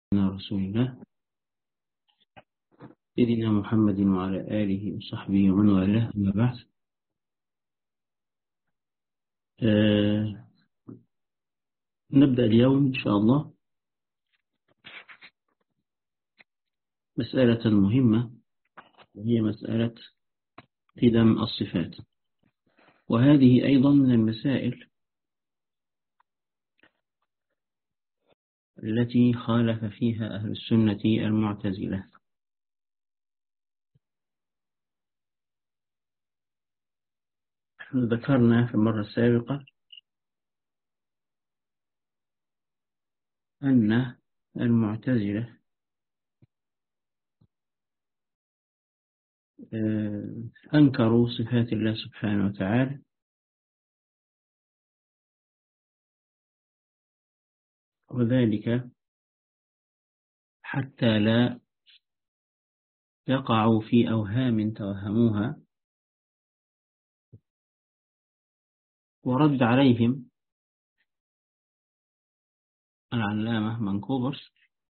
رسول الله سيدنا محمد وعلى آله وصحبه ومن والاه، أما بعد. نبدأ اليوم إن شاء الله مسألة مهمة، وهي مسألة قدم الصفات، وهذه أيضا من المسائل التي خالف فيها أهل السنة المعتزلة. ذكرنا في المرة السابقة أن المعتزلة أنكروا صفات الله سبحانه وتعالى، وذلك حتى لا يقعوا في أوهام توهموها. ورد عليهم العلامة منكوبرس،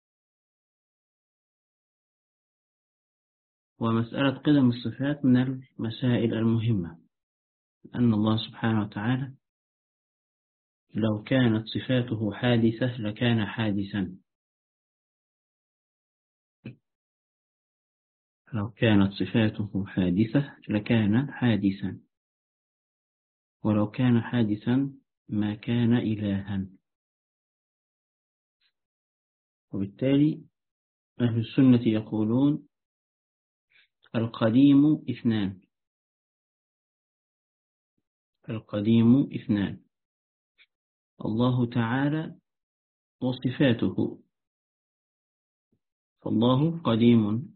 ومسألة قدم الصفات من المسائل المهمة، أن الله سبحانه وتعالى لو كانت صفاته حادثة لكان حادثا، لو كانت صفاته حادثة لكان حادثا، ولو كان حادثا ما كان إلها. وبالتالي أهل السنة يقولون القديم اثنان، القديم اثنان، الله تعالى وصفاته، فالله قديم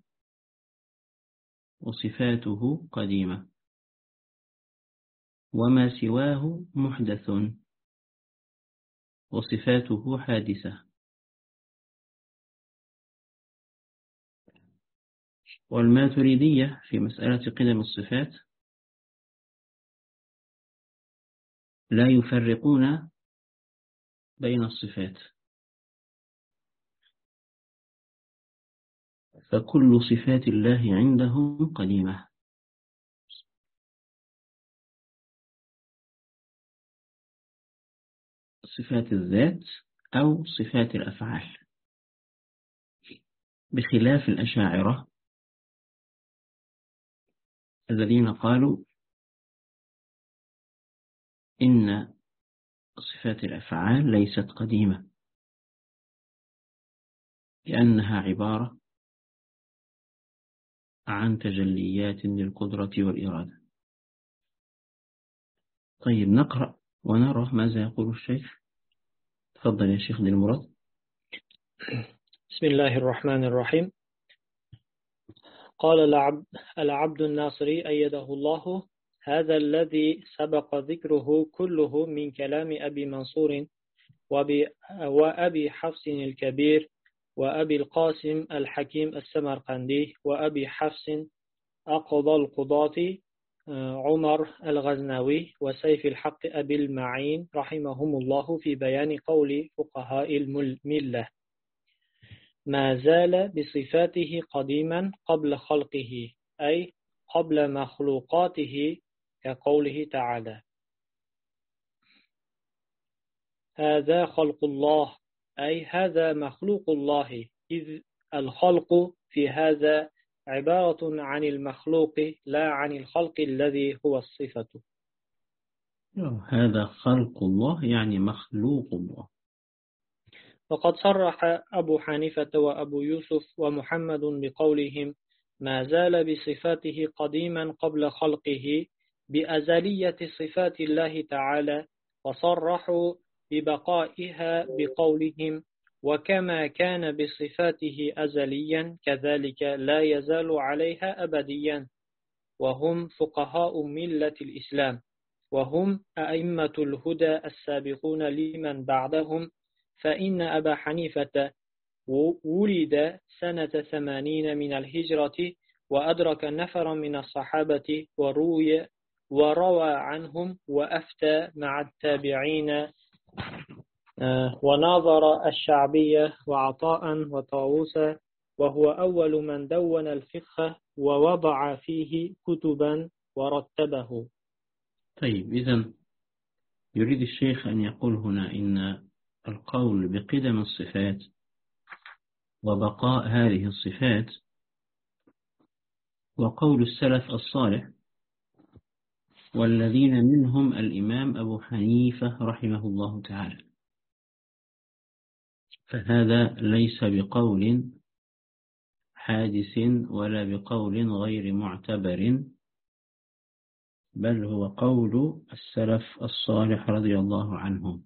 وصفاته قديمة، وما سواه محدث وصفاته حادثة. والماتريدية في مسألة قدم الصفات لا يفرقون بين الصفات، فكل صفات الله عندهم قديمة، صفات الذات أو صفات الأفعال، بخلاف الأشاعرة الذين قالوا إن صفات الأفعال ليست قديمة، لأنها عبارة عن تجليات للقدرة والإرادة. طيب، نقرأ ونرى ماذا يقول الشيخ. تفضل يا شيخ دين مراد. بسم الله الرحمن الرحيم. قال العبد الناصري أيده الله: هذا الذي سبق ذكره كله من كلام أبي منصور وأبي حفص الكبير وأبي القاسم الحكيم السمرقندي وأبي حفص أقضى القضاة عمر الغزنوي وسيف الحق أبي المعين رحمهم الله في بيان قول فقهاء الملة: ما زال بصفاته قديما قبل خلقه، أي قبل مخلوقاته، كقوله تعالى: هذا خلق الله، أي هذا مخلوق الله، إذ الخلق في هذا عبارة عن المخلوق لا عن الخلق الذي هو الصفة. هذا خلق الله يعني مخلوق الله. وقد صرح أبو حنيفة وأبو يوسف ومحمد بقولهم: ما زال بصفاته قديما قبل خلقه بأزلية صفات الله تعالى، وصرحوا ببقائها بقولهم: وكما كان بصفاته أزليا كذلك لا يزال عليها أبديا. وهم فقهاء ملة الإسلام، وهم أئمة الهدى السابقون لمن بعدهم. فإن أبا حنيفة ولد سنة 80 من الهجرة، وأدرك نفرا من الصحابة وروى عنهم، وأفتى مع التابعين وناظر الشعبية وعطاء وطاووس، وهو أول من دون الفقه ووضع فيه كتبا ورتبه. طيب، إذن يريد الشيخ أن يقول هنا إن القول بقدم الصفات وبقاء هذه الصفات وقول السلف الصالح، والذين منهم الإمام أبو حنيفة رحمه الله تعالى، فهذا ليس بقول حادث ولا بقول غير معتبر، بل هو قول السلف الصالح رضي الله عنهم.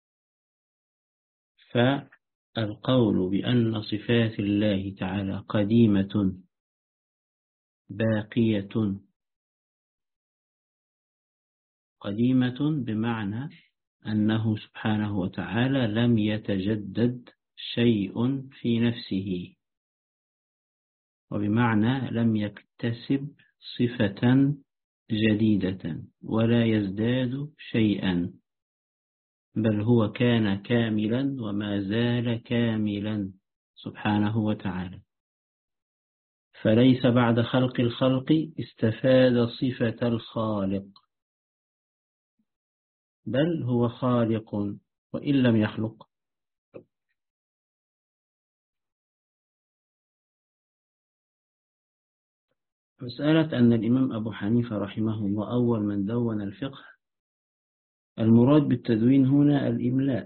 فالقول بأن صفات الله تعالى قديمة باقية، قديمة بمعنى أنه سبحانه وتعالى لم يتجدد شيء في نفسه، وبمعنى لم يكتسب صفة جديدة ولا يزداد شيئا، بل هو كان كاملا وما زال كاملا سبحانه وتعالى. فليس بعد خلق الخلق استفاد صفة الخالق، بل هو خالق وإن لم يخلق. مسألة أن الإمام أبو حنيفة رحمه الله أول من دون الفقه، المراد بالتدوين هنا الإملاء،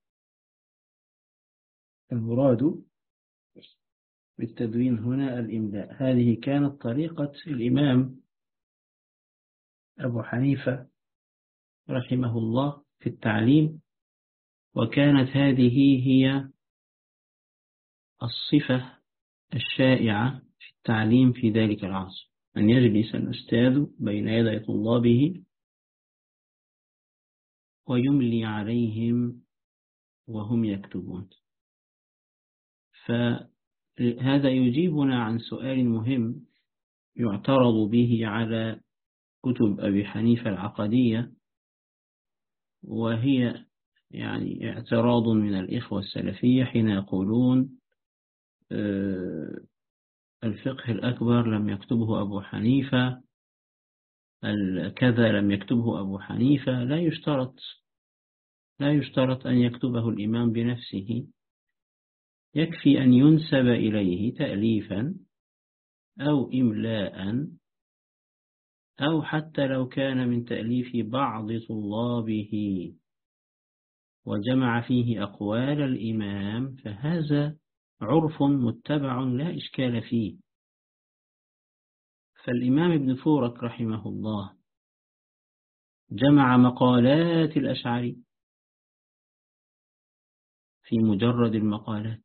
المراد بالتدوين هنا الإملاء. هذه كانت طريقة الإمام أبو حنيفة رحمه الله في التعليم، وكانت هذه هي الصفة الشائعة في التعليم في ذلك العصر، أن يجلس الأستاذ بين يدي طلابه ويملي عليهم وهم يكتبون. فهذا يجيبنا عن سؤال مهم يعترض به على كتب أبي حنيفة العقدية، وهي يعني اعتراض من الإخوة السلفية حين يقولون الفقه الأكبر لم يكتبه أبو حنيفة، كذا لم يكتبه أبو حنيفة. لا يشترط أن يكتبه الإمام بنفسه، يكفي أن ينسب إليه تأليفا أو إملاء، أو حتى لو كان من تأليف بعض طلابه وجمع فيه أقوال الإمام، فهذا عرف متبع لا إشكال فيه. فالإمام ابن فورك رحمه الله جمع مقالات الأشعري في مجرد المقالات،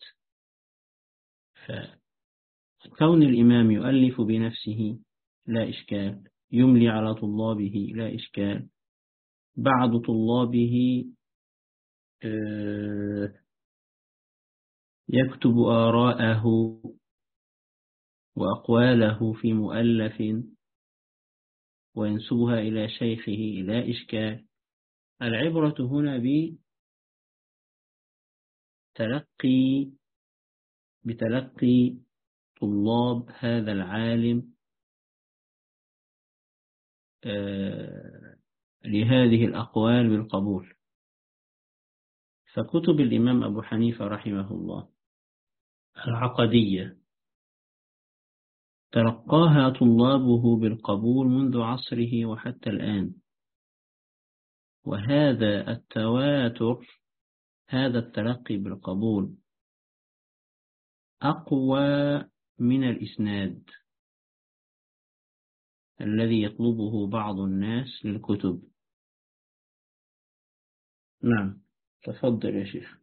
فكون الإمام يؤلف بنفسه لا إشكال، يملي على طلابه لا إشكال، بعض طلابه يكتب آراءه وأقواله في مؤلف وينسبها إلى شيخه لا إشكال. العبرة هنا بتلقي طلاب هذا العالم لهذه الأقوال بالقبول. فكتب الإمام أبو حنيفة رحمه الله العقدية تلقاها طلابه بالقبول منذ عصره وحتى الآن، وهذا التواتر، هذا التلقي بالقبول أقوى من الإسناد الذي يطلبه بعض الناس للكتب. نعم، تفضل يا شيخ.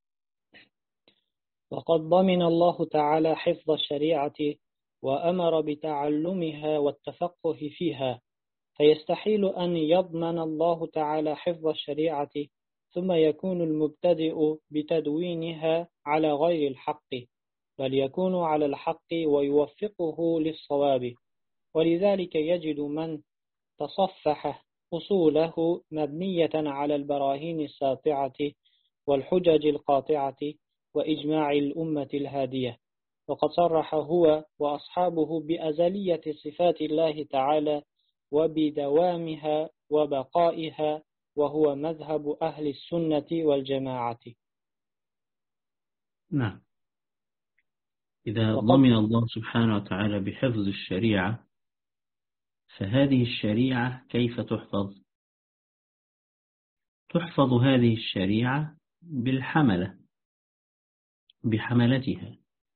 وقد ضمن الله تعالى حفظ الشريعة وأمر بتعلمها والتفقه فيها، فيستحيل أن يضمن الله تعالى حفظ الشريعة ثم يكون المبتدئ بتدوينها على غير الحق، بل يكون على الحق ويوفقه للصواب. ولذلك يجد من تصفح أصوله مبنية على البراهين الساطعة والحجج القاطعة وإجماع الأمة الهادية. وقد صرح هو وأصحابه بأزلية صفات الله تعالى وبدوامها وبقائها، وهو مذهب أهل السنة والجماعة. نعم. إذا وقد ضمن الله سبحانه وتعالى بحفظ الشريعة، فهذه الشريعة كيف تحفظ؟ تحفظ هذه الشريعة بحملتها،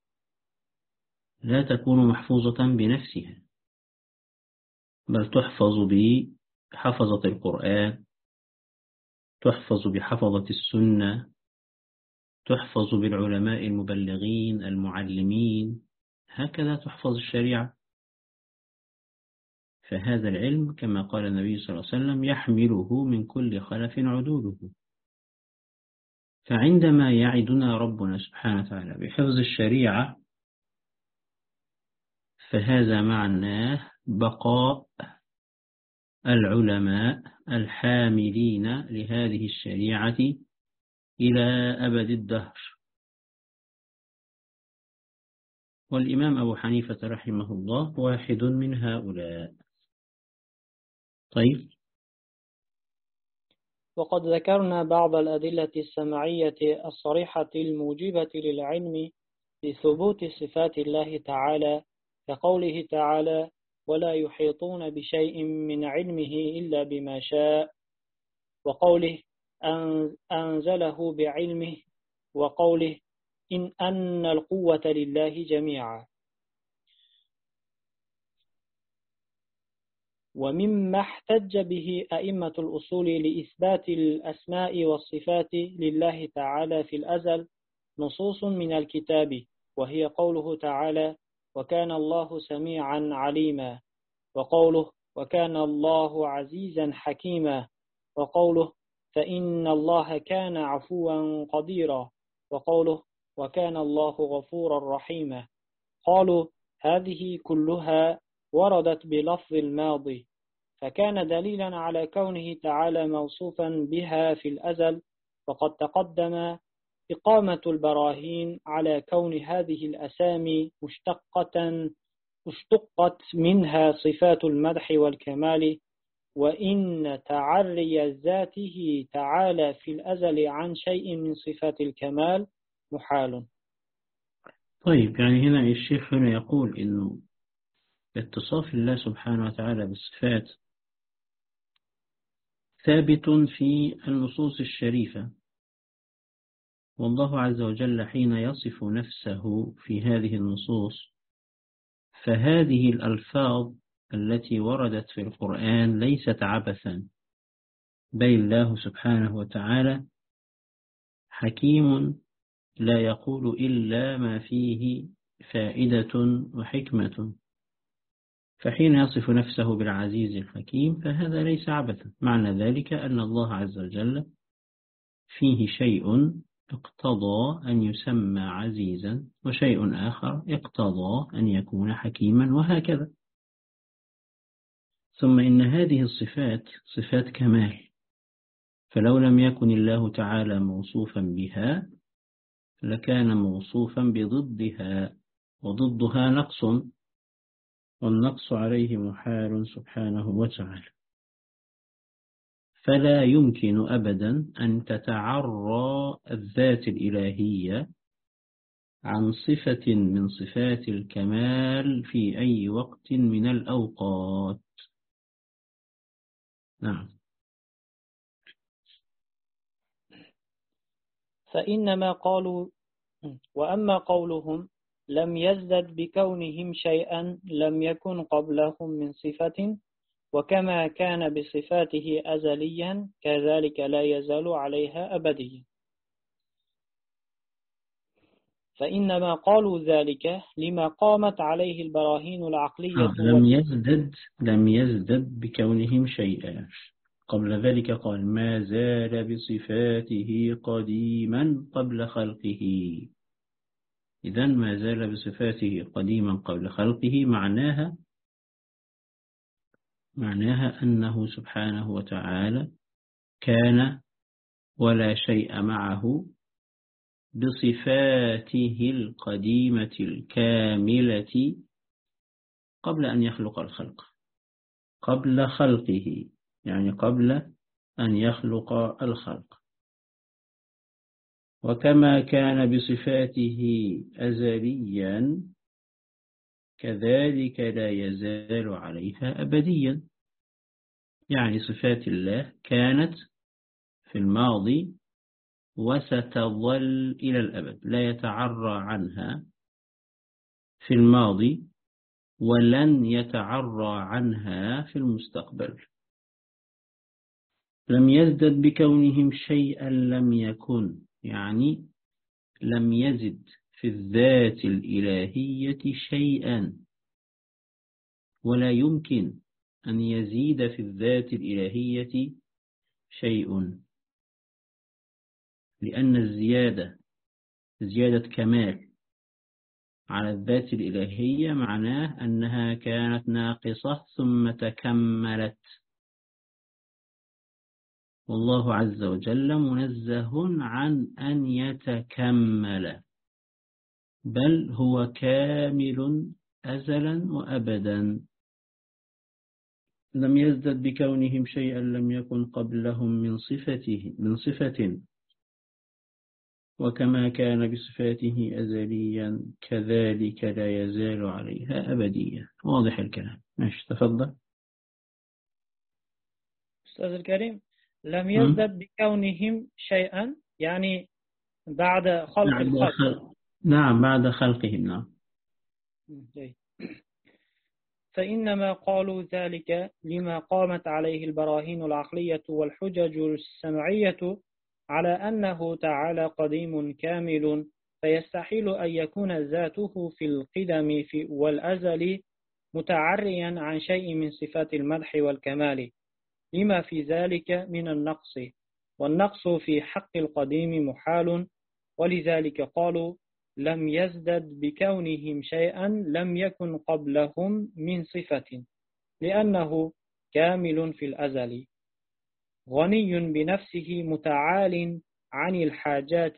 لا تكون محفوظة بنفسها، بل تحفظ بحفظة القرآن، تحفظ بحفظة السنة، تحفظ بالعلماء المبلغين المعلمين، هكذا تحفظ الشريعة. فهذا العلم كما قال النبي صلى الله عليه وسلم يحمله من كل خلف عدوله. فعندما يعدنا ربنا سبحانه وتعالى بحفظ الشريعة، فهذا معناه بقاء العلماء الحاملين لهذه الشريعة إلى أبد الدهر. والإمام أبو حنيفة رحمه الله واحد من هؤلاء. طيب. وقد ذكرنا بعض الأدلة السمعية الصريحة الموجبة للعلم بثبوت صفات الله تعالى، كقوله تعالى: ولا يحيطون بشيء من علمه إلا بما شاء، وقوله أنزله بعلمه، وقوله أن القوة لله جميعا. ومما احتج به أئمة الأصول لإثبات الأسماء والصفات لله تعالى في الأزل نصوص من الكتاب، وهي قوله تعالى: وكان الله سميعا عليما، وقوله: وكان الله عزيزا حكيما، وقوله: فإن الله كان عفوا قديرا، وقوله: وكان الله غفورا رحيما. قالوا هذه كلها وردت بلفظ الماضي، فكان دليلا على كونه تعالى موصوفا بها في الأزل. وقد تقدم إقامة البراهين على كون هذه الأسامي اشتقت منها صفات المدح والكمال، وإن تعري ذاته تعالى في الأزل عن شيء من صفات الكمال محال. طيب، يعني هنا الشيخ هنا يقول إنه اتصاف الله سبحانه وتعالى بالصفات ثابت في النصوص الشريفة، والله عز وجل حين يصف نفسه في هذه النصوص، فهذه الألفاظ التي وردت في القرآن ليست عبثا، بل الله سبحانه وتعالى حكيم لا يقول إلا ما فيه فائدة وحكمة. فحين يصف نفسه بالعزيز الحكيم فهذا ليس عبثا، معنى ذلك أن الله عز وجل فيه شيء اقتضى أن يسمى عزيزا، وشيء آخر اقتضى أن يكون حكيما، وهكذا. ثم إن هذه الصفات صفات كمال، فلو لم يكن الله تعالى موصوفا بها لكان موصوفا بضدها، وضدها نقص، والنقص عليه محال سبحانه وتعالى. فلا يمكن أبدا أن تتعرى الذات الإلهية عن صفة من صفات الكمال في أي وقت من الأوقات. نعم. فإنما قالوا وأما قولهم لم يزدد بكونهم شيئا لم يكن قبلهم من صفة، وكما كان بصفاته أزليا كذلك لا يزال عليها أبديا، فإنما قالوا ذلك لما قامت عليه البراهين العقلية. لم يزدد بكونهم شيئا، قبل ذلك قال ما زال بصفاته قديما قبل خلقه. إذن ما زال بصفاته قديما قبل خلقه معناها أنه سبحانه وتعالى كان ولا شيء معه بصفاته القديمة الكاملة قبل أن يخلق الخلق، قبل خلقه، يعني قبل أن يخلق الخلق. وكما كان بصفاته أزليا كذلك لا يزال عليها أبديا، يعني صفات الله كانت في الماضي وستظل إلى الأبد، لا يتعرى عنها في الماضي ولن يتعرى عنها في المستقبل. لم يزدد بكونهم شيئا لم يكن، يعني لم يزد في الذات الإلهية شيئا، ولا يمكن أن يزيد في الذات الإلهية شيء، لأن الزيادة زيادة كمال على الذات الإلهية معناه أنها كانت ناقصة ثم تكملت، والله عز وجل منزه عن أن يتكمل، بل هو كامل أزلا وأبدا. لم يزدد بكونهم شيئا لم يكن قبلهم من صفة، وكما كان بصفاته أزليا كذلك لا يزال عليها أبديا. واضح الكلام؟ ماشي، تفضل. أستاذ الكريم، لم يزدد بكونهم شيئا يعني بعد خلق الخلق. نعم، بعد خلقهم. نعم. فإنما قالوا ذلك لما قامت عليه البراهين العقلية والحجج السمعية على أنه تعالى قديم كامل، فيستحيل أن يكون ذاته في القدم والأزل متعريا عن شيء من صفات المدح والكمال، لما في ذلك من النقص، والنقص في حق القديم محال. ولذلك قالوا لم يزدد بكونهم شيئا لم يكن قبلهم من صفة، لأنه كامل في الأزل غني بنفسه متعال عن الحاجات،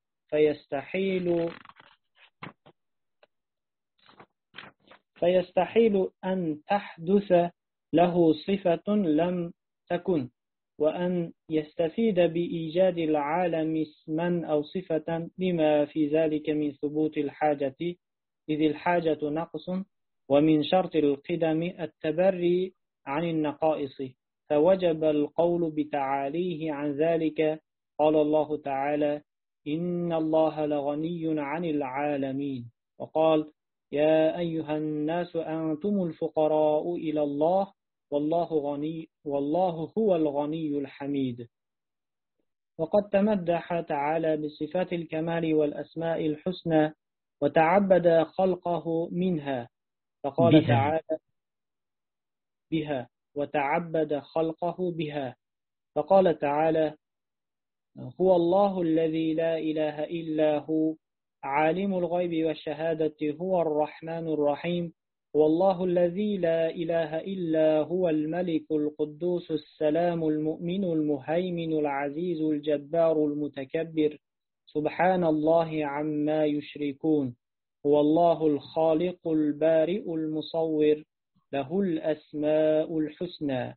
فيستحيل أن تحدث له صفة لم تكن، وأن يستفيد بإيجاد العالم اسما أو صفة، لما في ذلك من ثبوت الحاجة، إذ الحاجة نقص، ومن شرط القدم التبري عن النقائص، فوجب القول بتعاليه عن ذلك. قال الله تعالى إن الله لغني عن العالمين، وقال يا أيها الناس أنتم الفقراء إلى الله والله غني والله هو الغني الحميد. وقد تمدح تعالى بصفات الكمال والأسماء الحسنى وتعبد خلقه منها، فقال تعالى بها وتعبد خلقه بها، فقال تعالى هو الله الذي لا إله إلا هو عالم الغيب والشهادة هو الرحمن الرحيم، هو الله الذي لا إله إلا هو الملك القدوس السلام المؤمن المهيمن العزيز الجبار المتكبر، سبحان الله عما يشركون، هو الله الخالق البارئ المصور، له الأسماء الحسنى.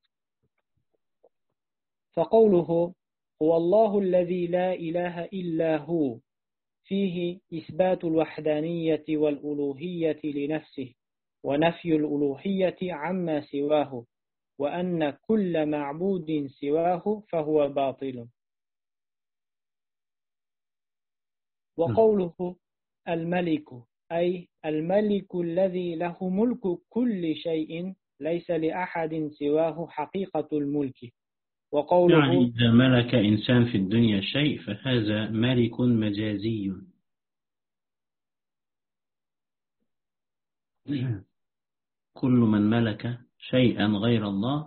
فقوله هو الله الذي لا إله إلا هو فيه إثبات الوحدانية والألوهية لنفسه، ونفي الألوهية عما سواه، وأن كل معبود سواه فهو باطل. وقوله الملك أي الملك الذي له ملك كل شيء ليس لأحد سواه حقيقة الملك. وقوله يعني إذا ملك إنسان في الدنيا شيء فهذا ملك مجازي. كل من ملك شيئا غير الله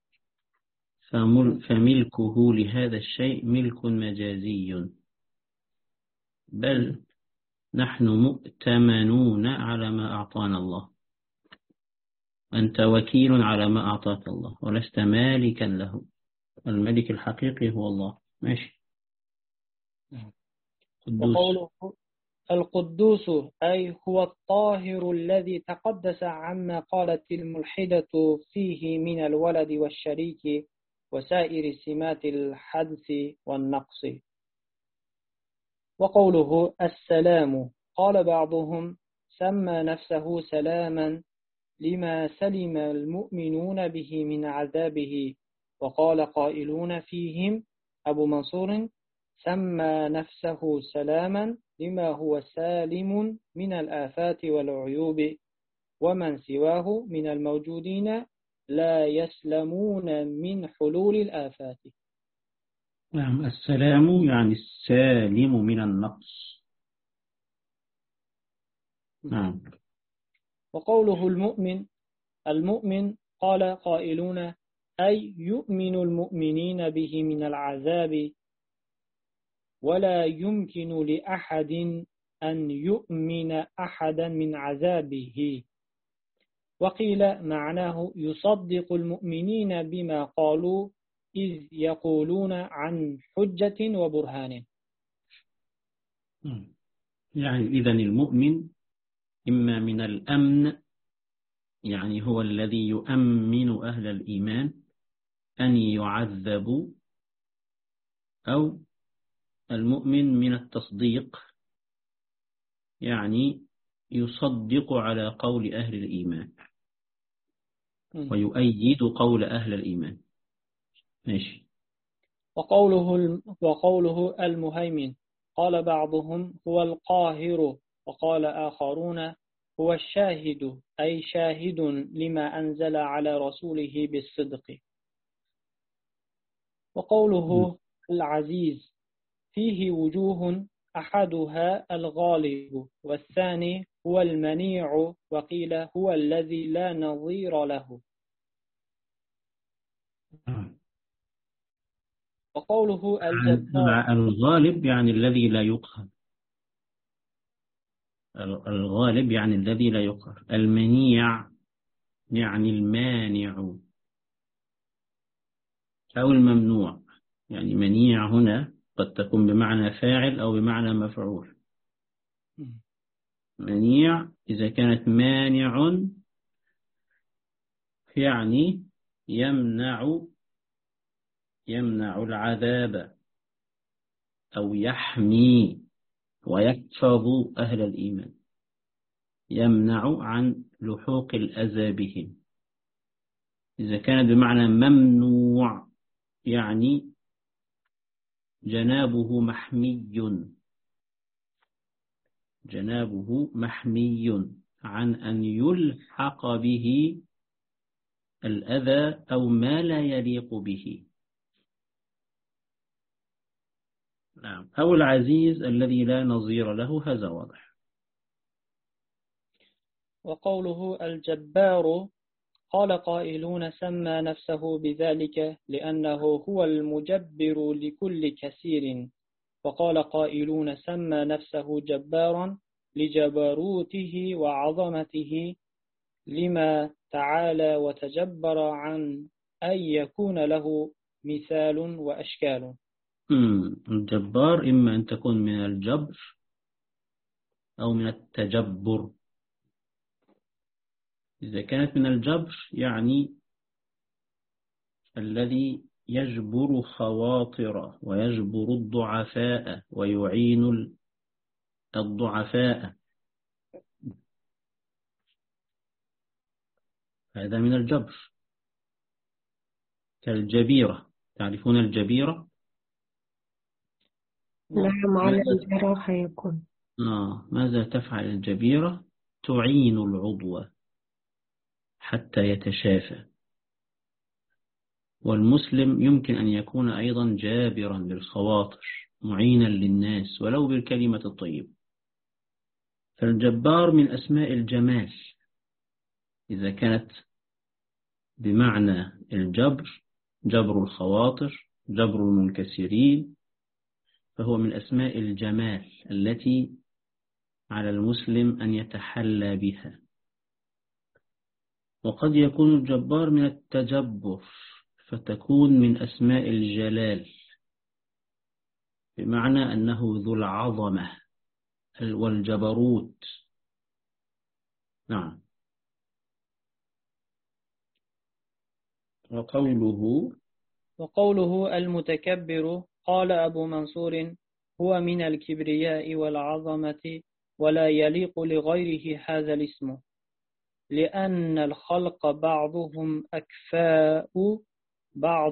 فملكه لهذا الشيء ملك مجازي، بل نحن مؤتمنون على ما أعطانا الله. أنت وكيل على ما أعطاك الله ولست مالكا له، الملك الحقيقي هو الله. ماشي. قدوس. وقوله القدوس أي هو الطاهر الذي تقدس عما قالت الملحدة فيه من الولد والشريك وسائر سمات الحدث والنقص. وقوله السلام قال بعضهم سمى نفسه سلاما لما سلم المؤمنون به من عذابه، وقال قائلون فيهم أبو منصور سمى نفسه سلاما لما هو سالم من الآفات والعيوب، ومن سواه من الموجودين لا يسلمون من حلول الآفات. نعم، السلام يعني السالم من النقص. نعم. وقوله المؤمن قال قائلون أي يؤمن المؤمنين به من العذاب، ولا يمكن لأحد أن يؤمن أحدا من عذابه. وقيل معناه يصدق المؤمنين بما قالوا إذ يقولون عن حجة وبرهان. يعني إذن المؤمن إما من الأمن، يعني هو الذي يؤمن أهل الإيمان أن يعذبوا، أو المؤمن من التصديق، يعني يصدق على قول أهل الإيمان ويؤيد قول أهل الإيمان. ماشي. وقوله المهيمن قال بعضهم هو القاهر، وقال آخرون هو الشاهد أي شاهد لما أنزل على رسوله بالصدق. وقوله العزيز فيه وجوه أحدها الغالب والثاني هو المنيع، وقيل هو الذي لا نظير له. وقوله الجبار الغالب يعني الذي لا يقهر. الغالب يعني الذي لا يقهر. المنيع يعني المانع أو الممنوع. يعني منيع هنا قد تكون بمعنى فاعل أو بمعنى مفعول. منيع إذا كانت مانع يعني يمنع العذاب أو يحمي ويحفظ أهل الإيمان، يمنع عن لحوق الأذى بهم. إذا كانت بمعنى ممنوع يعني جنابه محمي عن أن يلحق به الأذى أو ما لا يليق به. نعم. أو العزيز الذي لا نظير له، هذا واضح. وقوله الجبار قال قائلون سمى نفسه بذلك لأنه هو المجبر لكل كثير، وقال قائلون سمى نفسه جبارا لجبروته وعظمته لما تعالى وتجبر عن أن يكون له مثال وأشكال. الجبار إما أن تكون من الجبر أو من التجبر. إذا كانت من الجبر يعني الذي يجبر خواطر ويجبر الضعفاء ويعين الضعفاء، هذا من الجبر. كالجبيرة، تعرفون الجبيرة؟ نعم، على الجراحة يكون. ماذا تفعل الجبيرة؟ تعين العضو حتى يتشافى. والمسلم يمكن أن يكون أيضا جابرا للخواطر، معينا للناس ولو بالكلمة الطيبة. فالجبار من أسماء الجمال إذا كانت بمعنى الجبر، جبر الخواطر، جبر المنكسرين، فهو من أسماء الجمال التي على المسلم أن يتحلى بها. وقد يكون الجبار من التجبر فتكون من أسماء الجلال بمعنى أنه ذو العظمة والجبروت. نعم. وقوله المتكبر، قال أبو منصور: هو من الكبرياء والعظمة، ولا يليق لغيره هذا الاسم، لأن الخلق بعضهم أكفاء بعض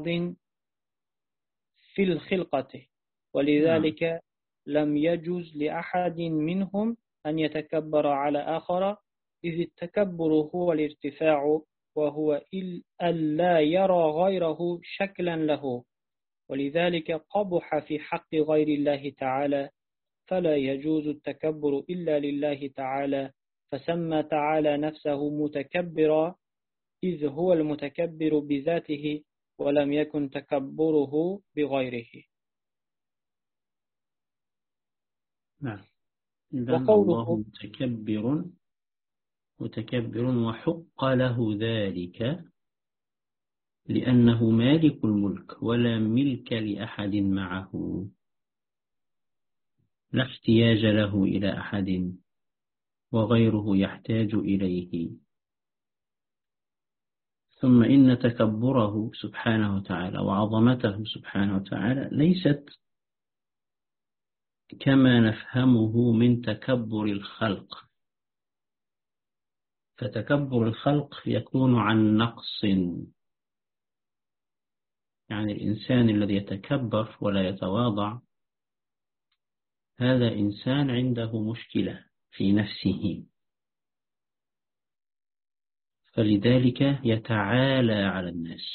في الخلقة، ولذلك لم يجوز لأحد منهم أن يتكبر على آخر، إذ التكبر هو الارتفاع، وهو ألا يرى غيره شكلا له، ولذلك قبح في حق غير الله تعالى، فلا يجوز التكبر إلا لله تعالى، فسمى تعالى نفسه متكبرا، إذ هو المتكبر بذاته، ولم يكن تكبره بغيره. نعم. إذن وقوله الله متكبر وحق له ذلك لأنه مالك الملك ولا ملك لأحد معه، لا احتياج له إلى أحد وغيره يحتاج إليه. ثم إن تكبره سبحانه وتعالى وعظمته سبحانه وتعالى ليست كما نفهمه من تكبر الخلق، فتكبر الخلق يكون عن نقص، يعني الإنسان الذي يتكبر ولا يتواضع هذا إنسان عنده مشكلة في نفسه، فلذلك يتعالى على الناس.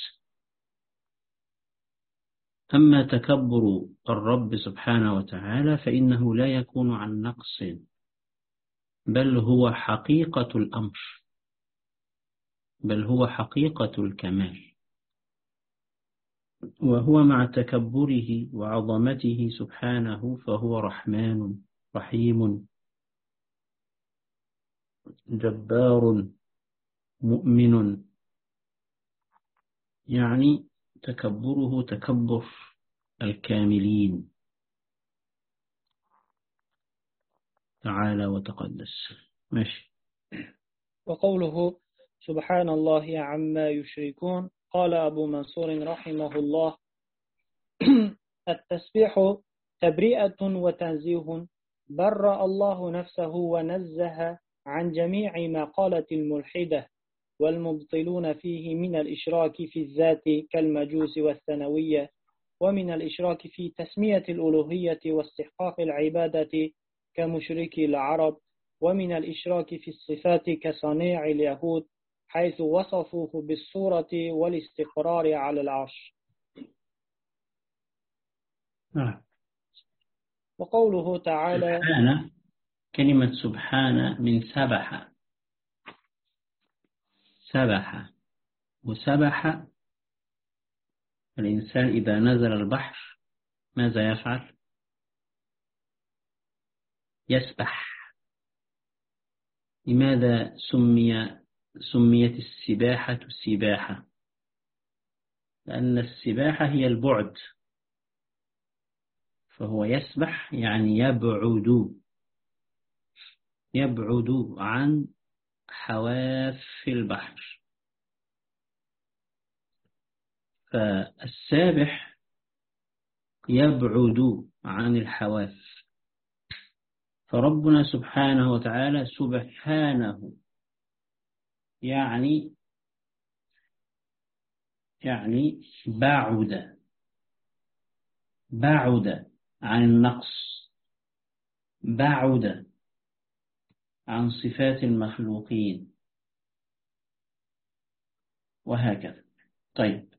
أما تكبر الرب سبحانه وتعالى فإنه لا يكون عن نقص، بل هو حقيقة الأمر، بل هو حقيقة الكمال، وهو مع تكبره وعظمته سبحانه فهو رحمن رحيم جبار مؤمن، يعني تكبره تكبر الكاملين تعالى وتقدس. ماشي. وقوله سبحان الله عما يشركون، قال أبو منصور رحمه الله: التسبيح تبرئة وتنزيه، برأ الله نفسه ونزه عن جميع ما قالت الملحدة والمبطلون فيه من الإشراك في الذات كالمجوس والثانوية، ومن الإشراك في تسمية الألوهية واستحقاق العبادة كمشركي العرب، ومن الإشراك في الصفات كصنيع اليهود حيث وصفوه بالصورة والاستقرار على العرش. وقوله تعالى سبحانه، كلمة سبحانه من سبح، سبح وسبح. الإنسان إذا نزل البحر ماذا يفعل؟ يسبح. لماذا سميت السباحة سباحة؟ لأن السباحة هي البعد، فهو يسبح يعني يبعد عن حواف البحر. فالسابح يبعد عن الحواف، فربنا سبحانه وتعالى سبحانه يعني بعد عن النقص، بعد عن صفات المخلوقين، وهكذا. طيب.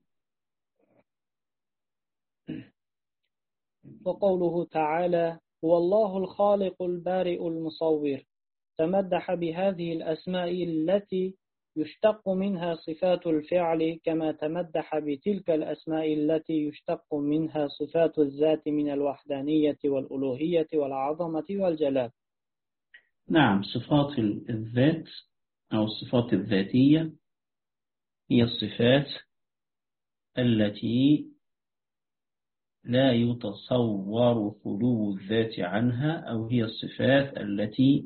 وقوله تعالى هو الله الخالق البارئ المصور، تمدح بهذه الأسماء التي يشتق منها صفات الفعل، كما تمدح بتلك الأسماء التي يشتق منها صفات الذات من الوحدانية والألوهية والعظمة والجلال. نعم، صفات الذات أو الصفات الذاتية هي الصفات التي لا يتصور خلو الذات عنها، أو هي الصفات التي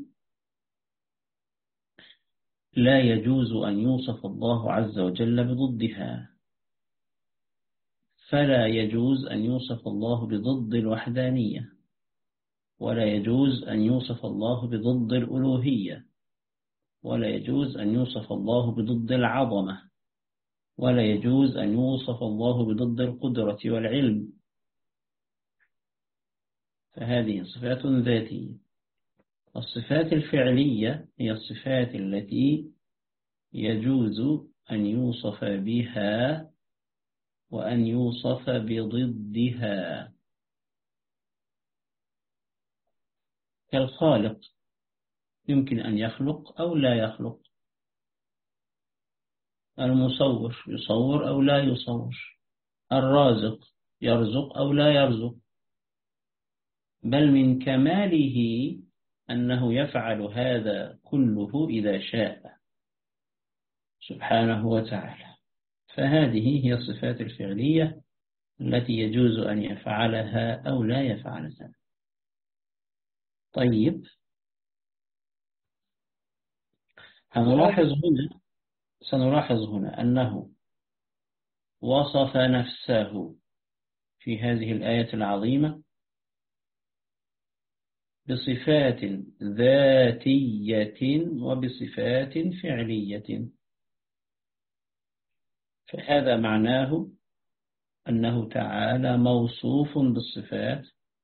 لا يجوز أن يوصف الله عز وجل بضدها. فلا يجوز أن يوصف الله بضد الوحدانية، ولا يجوز أن يوصف الله بضد الألوهية، ولا يجوز أن يوصف الله بضد العظمة، ولا يجوز أن يوصف الله بضد القدرة والعلم. فهذه صفات ذاتية. الصفات الفعلية هي الصفات التي يجوز أن يوصف بها وأن يوصف بضدها، كالخالق يمكن أن يخلق أو لا يخلق، المصور يصور أو لا يصور، الرازق يرزق أو لا يرزق، بل من كماله أنه يفعل هذا كله إذا شاء سبحانه وتعالى. فهذه هي الصفات الفعلية التي يجوز أن يفعلها أو لا يفعلها. طيب، سنلاحظ هنا أنه وصف نفسه في هذه الآية العظيمة بصفات ذاتية وبصفات فعلية. فهذا معناه أنه تعالى موصوف بالصفات،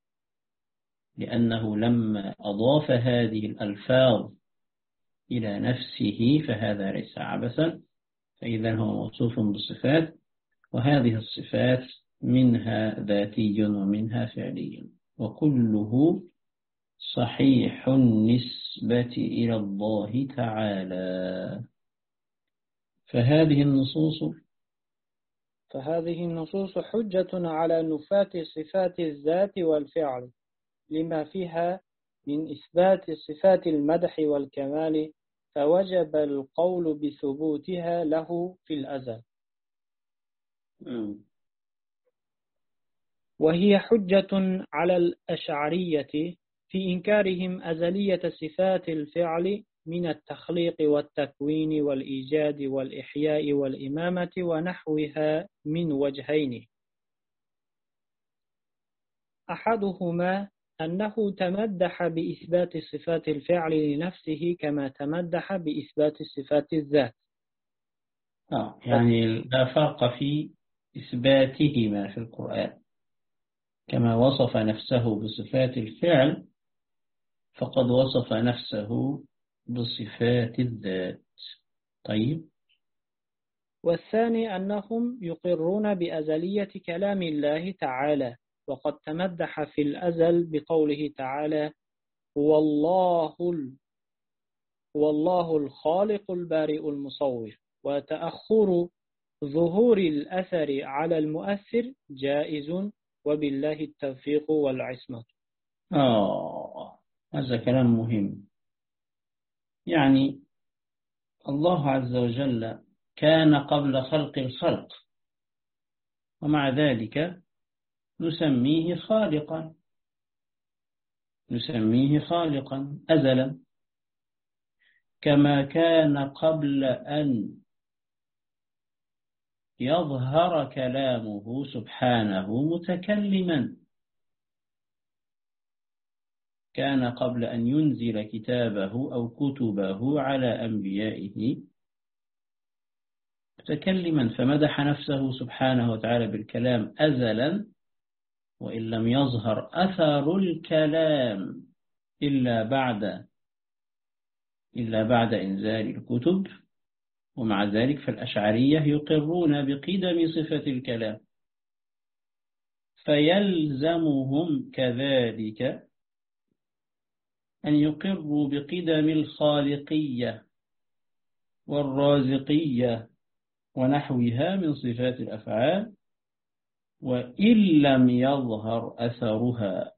لأنه لما أضاف هذه الألفاظ إلى نفسه فهذا ليس عبثا، فإذا هو موصوف بالصفات، وهذه الصفات منها ذاتي ومنها فعلي، وكله صحيح النسبة إلى الله تعالى. فهذه النصوص حجة على نفاة صفات الذات والفعل لما فيها من إثبات صفات المدح والكمال، فوجب القول بثبوتها له في الأزل. وهي حجة على الأشعرية في إنكارهم أزلية صفات الفعل من التخليق والتكوين والإيجاد والإحياء والإمامة ونحوها من وجهين. أحدهما أنه تمدح بإثبات صفات الفعل لنفسه كما تمدح بإثبات صفات الذات. يعني لا فرق في إثباتهما في القرآن، كما وصف نفسه بصفات الفعل فقد وصف نفسه بصفات الذات. طيب، والثاني أنهم يقرون بأزلية كلام الله تعالى، وقد تمدح في الأزل بقوله تعالى: هو الله الخالق البارئ المصور، وتأخر ظهور الأثر على المؤثر جائز، وبالله التوفيق والعصمة. هذا كلام مهم. يعني الله عز وجل كان قبل خلق الخلق، ومع ذلك نسميه خالقا أزلا، كما كان قبل أن يظهر كلامه سبحانه متكلما، كان قبل أن ينزل كتابه أو كتبه على أنبيائه متكلما، فمدح نفسه سبحانه وتعالى بالكلام أزلا، وإن لم يظهر أثر الكلام إلا بعد إنزال الكتب. ومع ذلك فالأشعرية يقرون بقدم صفة الكلام، فيلزمهم كذلك أن يقروا بقدم الخالقية والرازقية ونحوها من صفات الأفعال، وإن لم يظهر أثرها،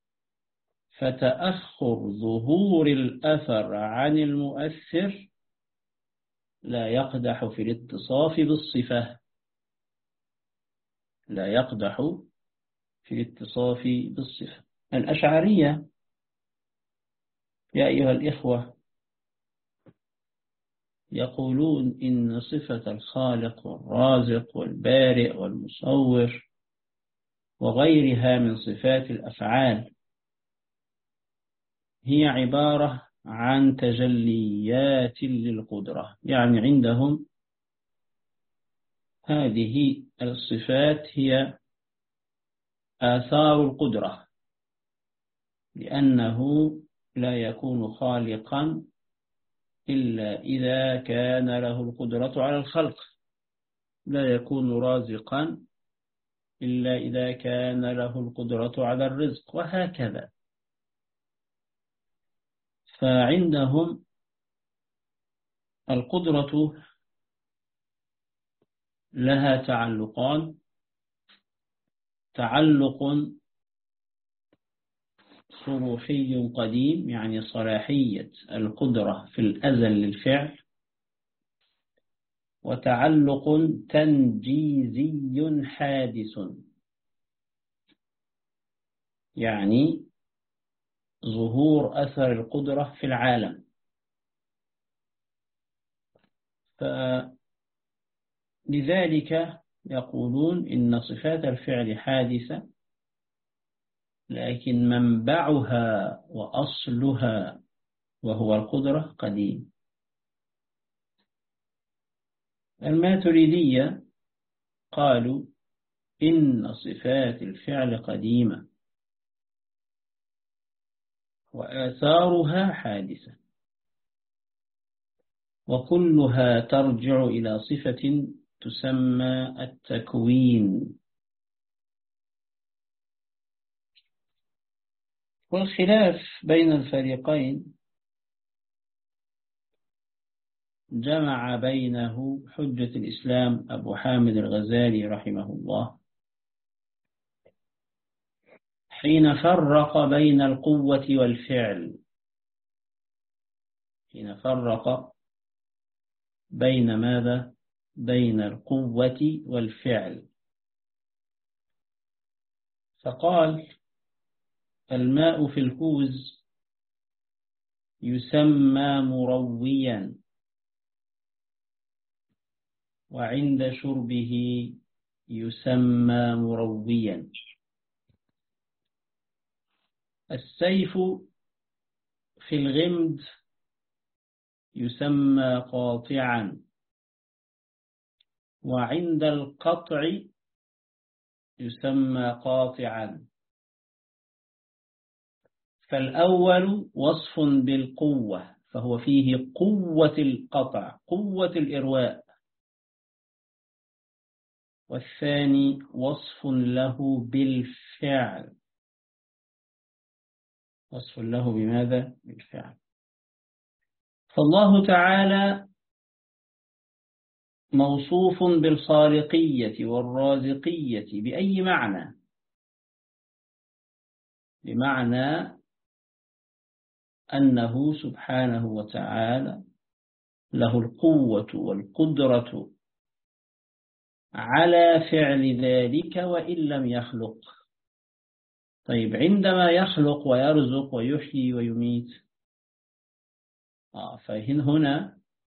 فتأخر ظهور الأثر عن المؤثر لا يقدح في الاتصاف بالصفة، لا يقدح في الاتصاف بالصفة. الأشعرية يا أيها الإخوة يقولون إن صفة الخالق والرازق والبارئ والمصور وغيرها من صفات الأفعال هي عبارة عن تجليات للقدرة، يعني عندهم هذه الصفات هي آثار القدرة، لأنه لا يكون خالقا إلا إذا كان له القدرة على الخلق، لا يكون رازقا إلا إذا كان له القدرة على الرزق، وهكذا. فعندهم القدرة لها تعلقان: تعلق صروحي قديم، يعني صلاحية القدرة في الأزل للفعل، وتعلق تنجيزي حادث، يعني ظهور أثر القدرة في العالم. فلذلك يقولون إن صفات الفعل حادثة، لكن منبعها وأصلها وهو القدرة قديم. الماتريدية قالوا إن صفات الفعل قديمة وآثارها حادثة، وكلها ترجع إلى صفة تسمى التكوين. والخلاف بين الفريقين جمع بينه حجة الإسلام أبو حامد الغزالي رحمه الله، حين فرق بين القوة والفعل، حين فرق بين ماذا؟ بين القوة والفعل، فقال: الماء في الكوز يسمى مرويا، وعند شربه يسمى مرويا. السيف في الغمد يسمى قاطعا، وعند القطع يسمى قاطعا. فالأول وصف بالقوة، فهو فيه قوة القطع، قوة الإرواء. والثاني وصف له بالفعل، وصف له بماذا؟ بالفعل. فالله تعالى موصوف بالخالقية والرازقية بأي معنى؟ بمعنى أنه سبحانه وتعالى له القوة والقدرة على فعل ذلك وإن لم يخلق. طيب، عندما يخلق ويرزق ويحيي ويميت، هنا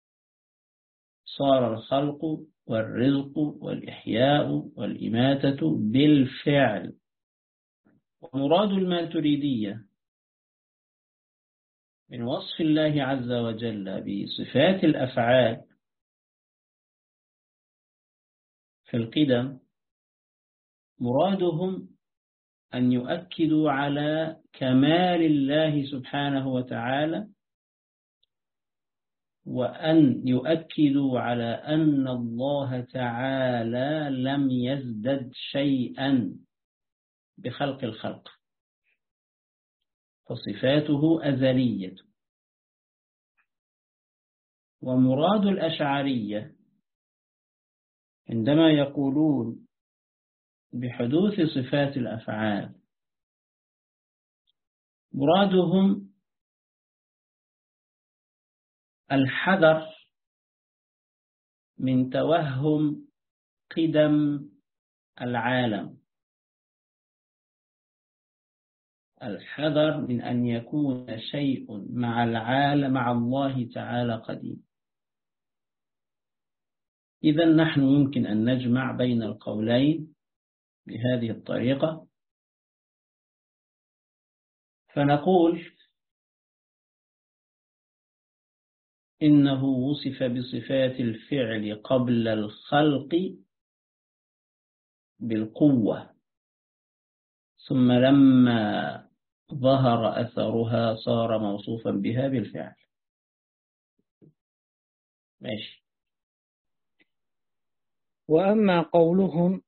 صار الخلق والرزق والإحياء والإماتة بالفعل. ومراد الماتريدية من وصف الله عز وجل بصفات الأفعال في القدم، مرادهم أن يؤكدوا على كمال الله سبحانه وتعالى، وأن يؤكدوا على أن الله تعالى لم يزدد شيئا بخلق الخلق، فصفاته أزلية. ومراد الأشعرية عندما يقولون بحدوث صفات الأفعال، مرادهم الحذر من توهم قدم العالم، الحذر من أن يكون شيء مع الله تعالى قديم. إذا نحن يمكن أن نجمع بين القولين بهذه الطريقة، فنقول إنه وصف بصفات الفعل قبل الخلق بالقوة، ثم لما ظهر أثرها صار موصوفا بها بالفعل. ماشي. وأما قولهم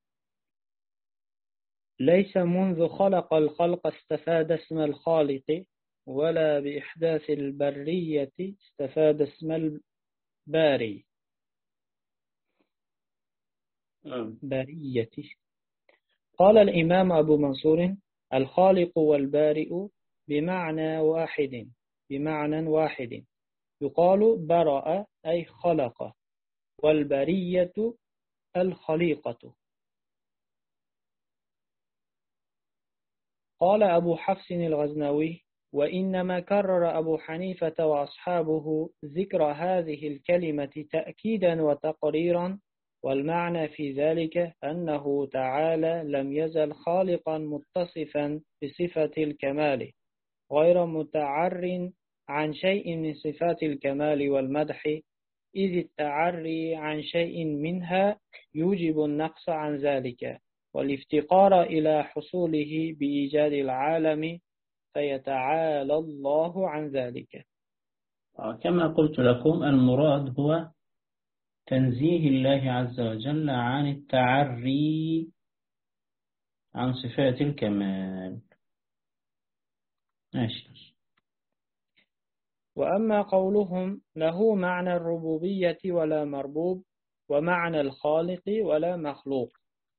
ليس منذ خلق الخلق استفاد اسم الخالق، ولا بإحداث البرية استفاد اسم الباري برية. قال الإمام أبو منصور: الخالق والبارئ بمعنى واحد، يقال برأ أي خلق، والبرية الخليقة. قال أبو حفص الغزنوي: وإنما كرر أبو حنيفة وأصحابه ذكر هذه الكلمة تأكيدا وتقريرا، والمعنى في ذلك أنه تعالى لم يزل خالقا متصفا بصفة الكمال، غير متعر عن شيء من صفات الكمال والمدح، إذ التعري عن شيء منها يوجب النقص عن ذلك والافتقار إلى حصوله بإيجاد العالم، فيتعالى الله عن ذلك. كما قلت لكم، المراد هو تنزيه الله عز وجل عن التعري عن صفات الكمال. ماشي. وأما قولهم له معنى الربوبية ولا مربوب، ومعنى الخالق ولا مخلوق،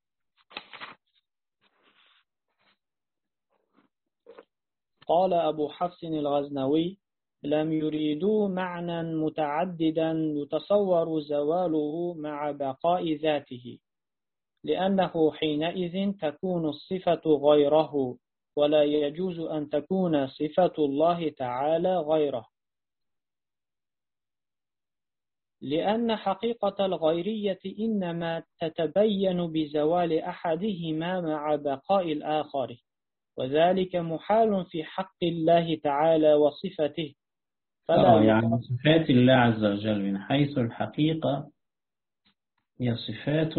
قال أبو حفص الغزنوي: لم يريدوا معنى متعددا يتصور زواله مع بقاء ذاته، لأنه حينئذ تكون الصفة غيره، ولا يجوز أن تكون صفة الله تعالى غيره، لأن حقيقة الغيرية إنما تتبين بزوال أحدهما مع بقاء الآخر، وذلك محال في حق الله تعالى وصفته. يعني صفات الله عز وجل من حيث الحقيقة هي صفات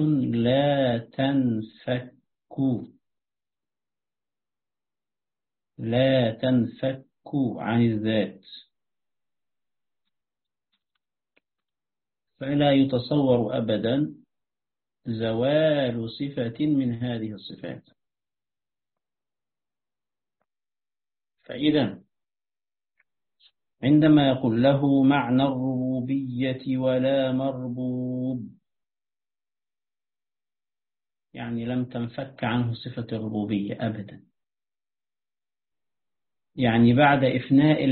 لا تنفك عن الذات، فلا يتصور أبدا زوال صفة من هذه الصفات. فإذا عندما يقول له معنى الربوبية ولا مربوب، يعني لم تنفك عنه صفة الربوبية أبدا، يعني بعد إفناء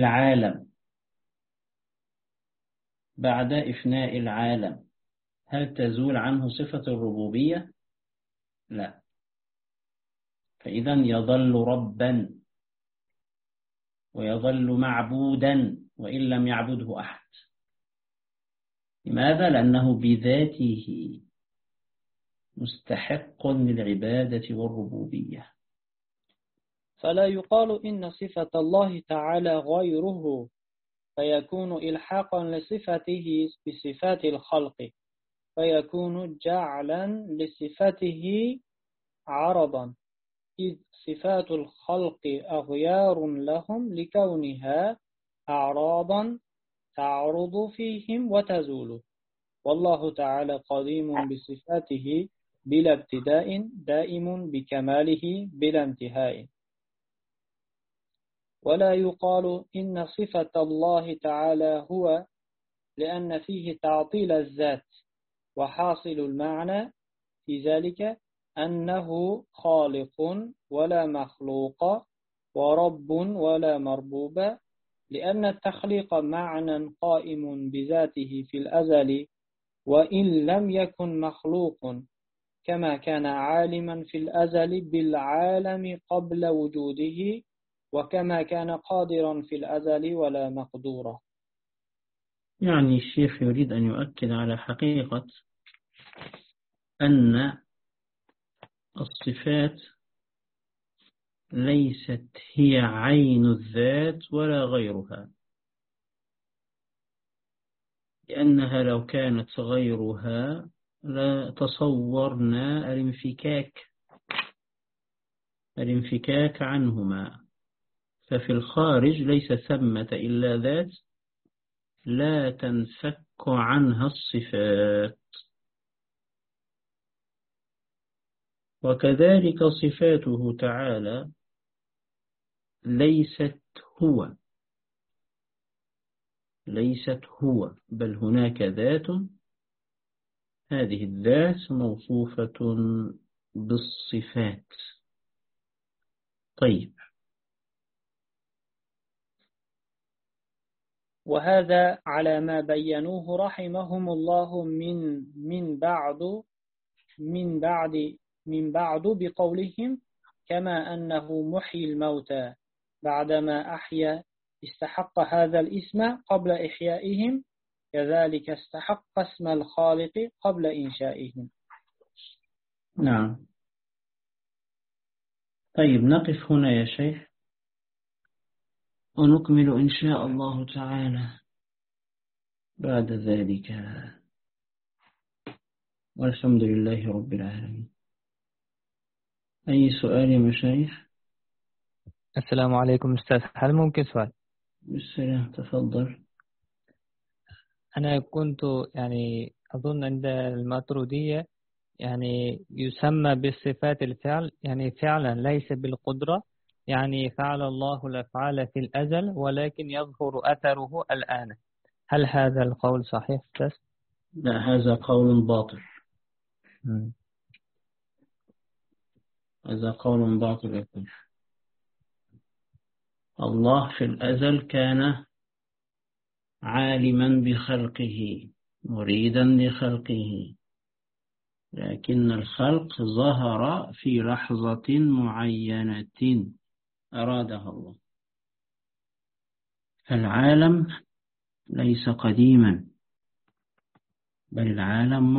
العالم هل تزول عنه صفة الربوبية؟ لا. فإذا يظل ربا ويظل معبودا وإن لم يعبده أحد. لماذا؟ لأنه بذاته مستحق للعبادة والربوبية. فلا يقال إن صفة الله تعالى غيره، فيكون إلحاقا لصفته بصفات الخلق، فيكون جعلا لصفته عرضا، إذ صفات الخلق أغيار لهم لكونها أعراضا تعرض فيهم وتزول، والله تعالى قديم بصفاته بلا ابتداء، دائم بكماله بلا انتهاء. ولا يقال إن صفة الله تعالى هو، لأن فيه تعطيل الذات، وحاصل المعنى في ذلك أنه خالق ولا مخلوق، ورب ولا مربوب، لأن التخليق معنى قائم بذاته في الأزل، وإن لم يكن مخلوق، كما كان عالما في الأزل بالعالم قبل وجوده، وكما كان قادرا في الأزل ولا مقدورا. يعني الشيخ يريد أن يؤكد على حقيقة أن الصفات ليست هي عين الذات ولا غيرها، لأنها لو كانت غيرها لتصورنا الانفكاك عنهما. ففي الخارج ليس ثمة إلا ذات لا تنفك عنها الصفات، وكذلك صفاته تعالى ليست هو بل هناك ذات، هذه الذات موصوفة بالصفات. طيب، وهذا على ما بينوه رحمهم الله من بعد بقولهم كما أنه محيي الموتى بعدما أحيا استحق هذا الاسم قبل إحيائهم، كذلك استحق اسم الخالق قبل إنشائهم. نعم. طيب، نقف هنا يا شيخ ونكمل إن شاء الله تعالى بعد ذلك، والحمد لله رب العالمين. أي سؤال يا مشايخ؟ السلام عليكم أستاذ، هل ممكن سؤال؟ بالسلام، تفضل. أنا كنت أظن عند الماتريدية يسمى بصفات الفعل فعلا ليس بالقدرة، فعل الله الأفعال في الأزل ولكن يظهر أثره الآن. هل هذا القول صحيح أستاذ؟ لا، هذا قول باطل. هذا قول باطل يكون. الله في الأزل كان عالما بخلقه مريدا لخلقه، لكن الخلق ظهر في لحظة معينة أرادها الله. فالعالم ليس قديما بل العالم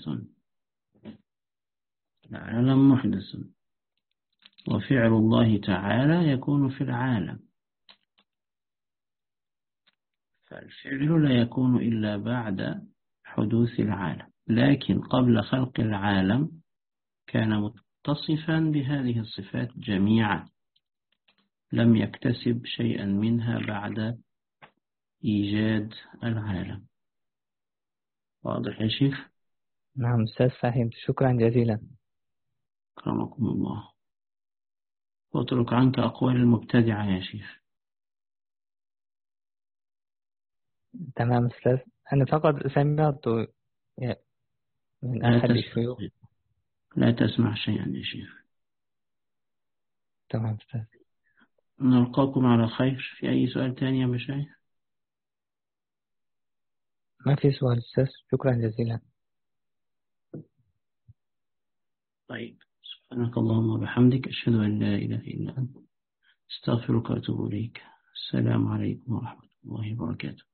محدث، وفعل الله تعالى يكون في العالم، فالفعل لا يكون إلا بعد حدوث العالم، لكن قبل خلق العالم كان متصفا بهذه الصفات جميعا، لم يكتسب شيئا منها بعد إيجاد العالم. واضح يا شيخ؟ نعم أستاذ، فهمت. شكرا جزيلا. أكرمكم الله. واترك عنك أقوال المبتدعة يا شيخ. تمام أستاذ، أنا فقط سمعت من أحد الشيوخ. لا تسمع شيئا يا شيخ. تمام أستاذ. نلقاكم على خير. في أي سؤال تاني يا مشايخ؟ ما في سؤال أستاذ، شكرا جزيلا. طيب، سبحانك اللهم وبحمدك، أشهد أن لا إله إلا أنت، استغفرك وأتوب إليك. السلام عليكم ورحمة الله وبركاته.